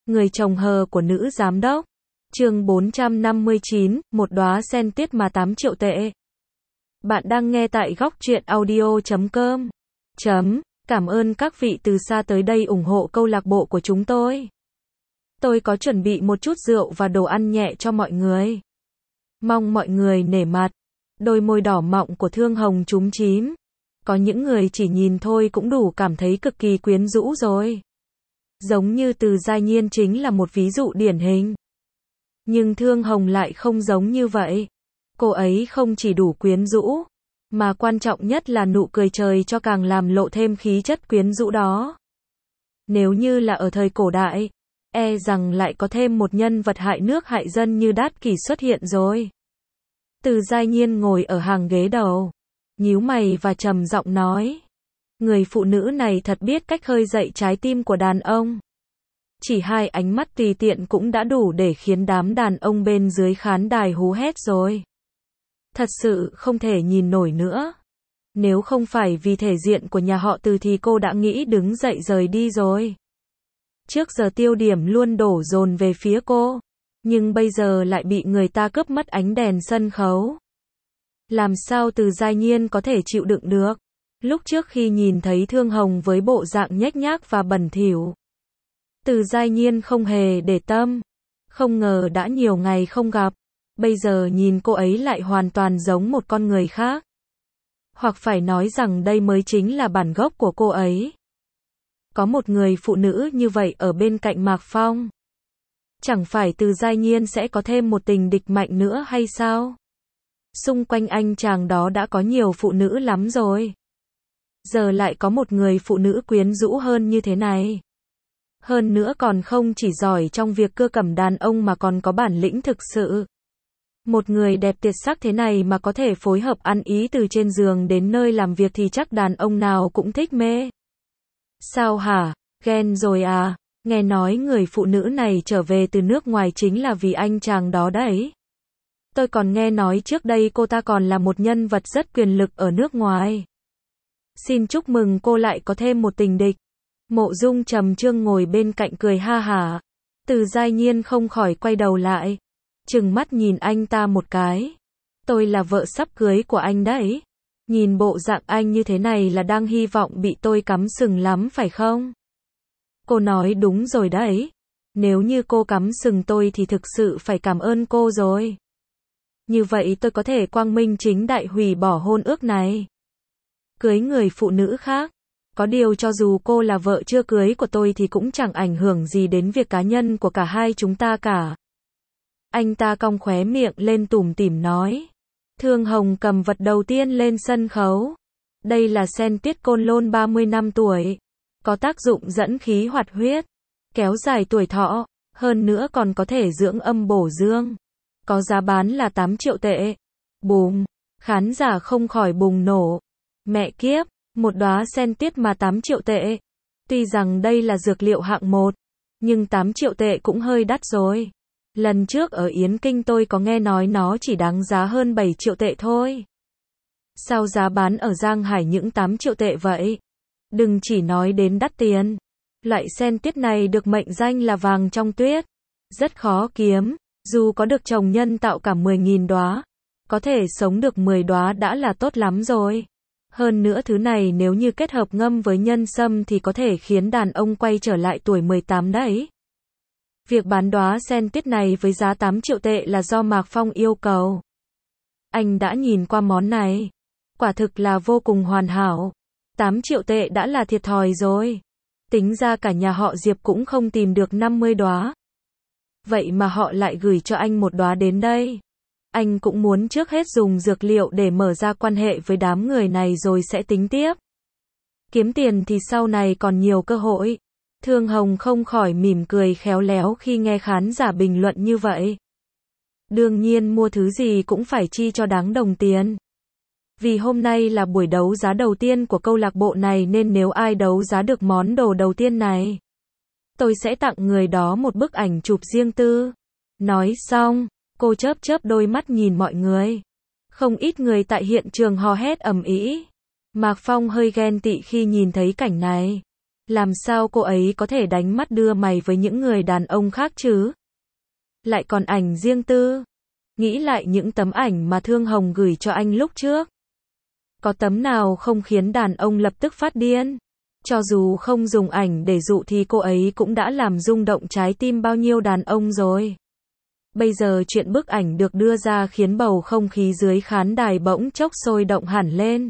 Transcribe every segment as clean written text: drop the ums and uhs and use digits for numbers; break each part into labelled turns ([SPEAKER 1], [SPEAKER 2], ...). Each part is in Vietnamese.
[SPEAKER 1] Người chồng hờ của nữ giám đốc. Chương 459, một đóa sen tiết mà 8 triệu tệ. Bạn đang nghe tại góc truyện audio.com. Cảm ơn các vị từ xa tới đây ủng hộ câu lạc bộ của chúng tôi. Tôi có chuẩn bị một chút rượu và đồ ăn nhẹ cho mọi người. Mong mọi người nể mặt. Đôi môi đỏ mọng của Thương Hồng chúm chím. Có những người chỉ nhìn thôi cũng đủ cảm thấy cực kỳ quyến rũ rồi. Giống như Từ Giai Nhiên chính là một ví dụ điển hình. Nhưng Thương Hồng lại không giống như vậy. Cô ấy không chỉ đủ quyến rũ, mà quan trọng nhất là nụ cười trời cho càng làm lộ thêm khí chất quyến rũ đó. Nếu như là ở thời cổ đại, e rằng lại có thêm một nhân vật hại nước hại dân như Đát Kỷ xuất hiện rồi. Từ Giai Nhiên ngồi ở hàng ghế đầu, nhíu mày và trầm giọng nói. Người phụ nữ này thật biết cách khơi dậy trái tim của đàn ông. Chỉ hai ánh mắt tùy tiện cũng đã đủ để khiến đám đàn ông bên dưới khán đài hú hét rồi. Thật sự không thể nhìn nổi nữa. Nếu không phải vì thể diện của nhà họ Từ thì cô đã nghĩ đứng dậy rời đi rồi. Trước giờ tiêu điểm luôn đổ dồn về phía cô, nhưng bây giờ lại bị người ta cướp mất ánh đèn sân khấu. Làm sao Từ Giai Nhiên có thể chịu đựng được? Lúc trước khi nhìn thấy Thương Hồng với bộ dạng nhếch nhác và bẩn thỉu, Từ Giai Nhiên không hề để tâm. Không ngờ đã nhiều ngày không gặp, bây giờ nhìn cô ấy lại hoàn toàn giống một con người khác. Hoặc phải nói rằng đây mới chính là bản gốc của cô ấy. Có một người phụ nữ như vậy ở bên cạnh Mạc Phong, chẳng phải Từ Giai Nhiên sẽ có thêm một tình địch mạnh nữa hay sao? Xung quanh anh chàng đó đã có nhiều phụ nữ lắm rồi. Giờ lại có một người phụ nữ quyến rũ hơn như thế này. Hơn nữa còn không chỉ giỏi trong việc cưa cẩm đàn ông mà còn có bản lĩnh thực sự. Một người đẹp tuyệt sắc thế này mà có thể phối hợp ăn ý từ trên giường đến nơi làm việc thì chắc đàn ông nào cũng thích mê. Sao hả? Ghen rồi à? Nghe nói người phụ nữ này trở về từ nước ngoài chính là vì anh chàng đó đấy. Tôi còn nghe nói trước đây cô ta còn là một nhân vật rất quyền lực ở nước ngoài. Xin chúc mừng cô lại có thêm một tình địch. Mộ Dung Trầm Trương ngồi bên cạnh cười ha hả. Từ Giai Nhiên không khỏi quay đầu lại, trừng mắt nhìn anh ta một cái. Tôi là vợ sắp cưới của anh đấy. Nhìn bộ dạng anh như thế này là đang hy vọng bị tôi cắm sừng lắm phải không? Cô nói đúng rồi đấy. Nếu như cô cắm sừng tôi thì thực sự phải cảm ơn cô rồi. Như vậy tôi có thể quang minh chính đại hủy bỏ hôn ước này. Cưới người phụ nữ khác. Có điều cho dù cô là vợ chưa cưới của tôi thì cũng chẳng ảnh hưởng gì đến việc cá nhân của cả hai chúng ta cả. Anh ta cong khóe miệng lên tủm tỉm nói. Thương Hồng cầm vật đầu tiên lên sân khấu. Đây là sen tiết côn lôn 30 năm tuổi. Có tác dụng dẫn khí hoạt huyết, kéo dài tuổi thọ, hơn nữa còn có thể dưỡng âm bổ dương. Có giá bán là 8 triệu tệ. Bùm, khán giả không khỏi bùng nổ. Mẹ kiếp, một đóa sen tiết mà 8 triệu tệ. Tuy rằng đây là dược liệu hạng 1, nhưng 8 triệu tệ cũng hơi đắt rồi. Lần trước ở Yến Kinh tôi có nghe nói nó chỉ đáng giá hơn 7 triệu tệ thôi. Sao giá bán ở Giang Hải những 8 triệu tệ vậy? Đừng chỉ nói đến đắt tiền. Loại sen tiết này được mệnh danh là vàng trong tuyết. Rất khó kiếm, dù có được trồng nhân tạo cả 10.000 đóa. Có thể sống được 10 đóa đã là tốt lắm rồi. Hơn nữa thứ này nếu như kết hợp ngâm với nhân sâm thì có thể khiến đàn ông quay trở lại tuổi 18 đấy. Việc bán đóa sen tiết này với giá 8 triệu tệ là do Mạc Phong yêu cầu. Anh đã nhìn qua món này. Quả thực là vô cùng hoàn hảo. 8 triệu tệ đã là thiệt thòi rồi. Tính ra cả nhà họ Diệp cũng không tìm được 50 đóa. Vậy mà họ lại gửi cho anh một đóa đến đây. Anh cũng muốn trước hết dùng dược liệu để mở ra quan hệ với đám người này rồi sẽ tính tiếp. Kiếm tiền thì sau này còn nhiều cơ hội. Thương Hồng không khỏi mỉm cười khéo léo khi nghe khán giả bình luận như vậy. Đương nhiên mua thứ gì cũng phải chi cho đáng đồng tiền. Vì hôm nay là buổi đấu giá đầu tiên của câu lạc bộ này nên nếu ai đấu giá được món đồ đầu tiên này, tôi sẽ tặng người đó một bức ảnh chụp riêng tư. Nói xong, cô chớp chớp đôi mắt nhìn mọi người. Không ít người tại hiện trường hò hét ầm ĩ. Mạc Phong hơi ghen tị khi nhìn thấy cảnh này. Làm sao cô ấy có thể đánh mắt đưa mày với những người đàn ông khác chứ? Lại còn ảnh riêng tư. Nghĩ lại những tấm ảnh mà Thương Hồng gửi cho anh lúc trước. Có tấm nào không khiến đàn ông lập tức phát điên? Cho dù không dùng ảnh để dụ thì cô ấy cũng đã làm rung động trái tim bao nhiêu đàn ông rồi. Bây giờ chuyện bức ảnh được đưa ra khiến bầu không khí dưới khán đài bỗng chốc sôi động hẳn lên.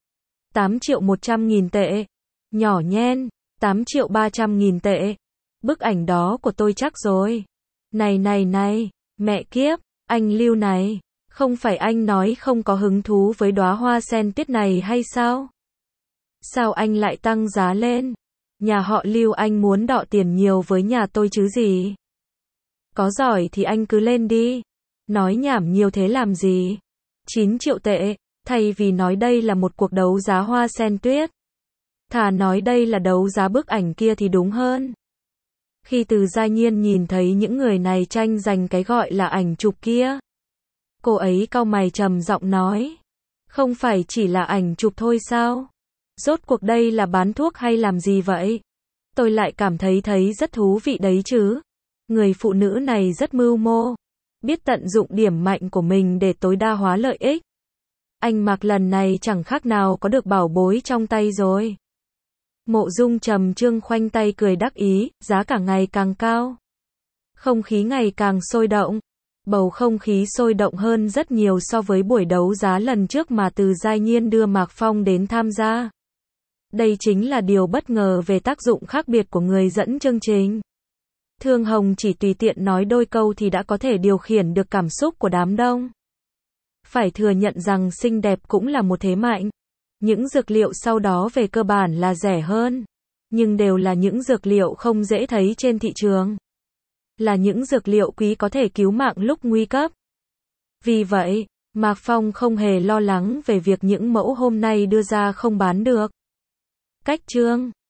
[SPEAKER 1] 8.100.000 tệ. Nhỏ nhen. 8.300.000 tệ. Bức ảnh đó của tôi chắc rồi. Này, mẹ kiếp, anh Lưu này, không phải anh nói không có hứng thú với đóa hoa sen tuyết này hay sao? Sao anh lại tăng giá lên? Nhà họ Lưu anh muốn đọ tiền nhiều với nhà tôi chứ gì? Có giỏi thì anh cứ lên đi. Nói nhảm nhiều thế làm gì? 9 triệu tệ, thay vì nói đây là một cuộc đấu giá hoa sen tuyết. Thà nói đây là đấu giá bức ảnh kia thì đúng hơn. Khi Từ Gia Nhiên nhìn thấy những người này tranh giành cái gọi là ảnh chụp kia, cô ấy cau mày trầm giọng nói. Không phải chỉ là ảnh chụp thôi sao? Rốt cuộc đây là bán thuốc hay làm gì vậy? Tôi lại cảm thấy rất thú vị đấy chứ. Người phụ nữ này rất mưu mô, biết tận dụng điểm mạnh của mình để tối đa hóa lợi ích. Anh Mạc lần này chẳng khác nào có được bảo bối trong tay rồi. Mộ Dung Trầm Trương khoanh tay cười đắc ý, giá cả ngày càng cao. Không khí ngày càng sôi động. Bầu không khí sôi động hơn rất nhiều so với buổi đấu giá lần trước mà Từ Gia Nhiên đưa Mạc Phong đến tham gia. Đây chính là điều bất ngờ về tác dụng khác biệt của người dẫn chương trình. Thương Hồng chỉ tùy tiện nói đôi câu thì đã có thể điều khiển được cảm xúc của đám đông. Phải thừa nhận rằng xinh đẹp cũng là một thế mạnh. Những dược liệu sau đó về cơ bản là rẻ hơn, nhưng đều là những dược liệu không dễ thấy trên thị trường. Là những dược liệu quý có thể cứu mạng lúc nguy cấp. Vì vậy, Mạc Phong không hề lo lắng về việc những mẫu hôm nay đưa ra không bán được. Cách chương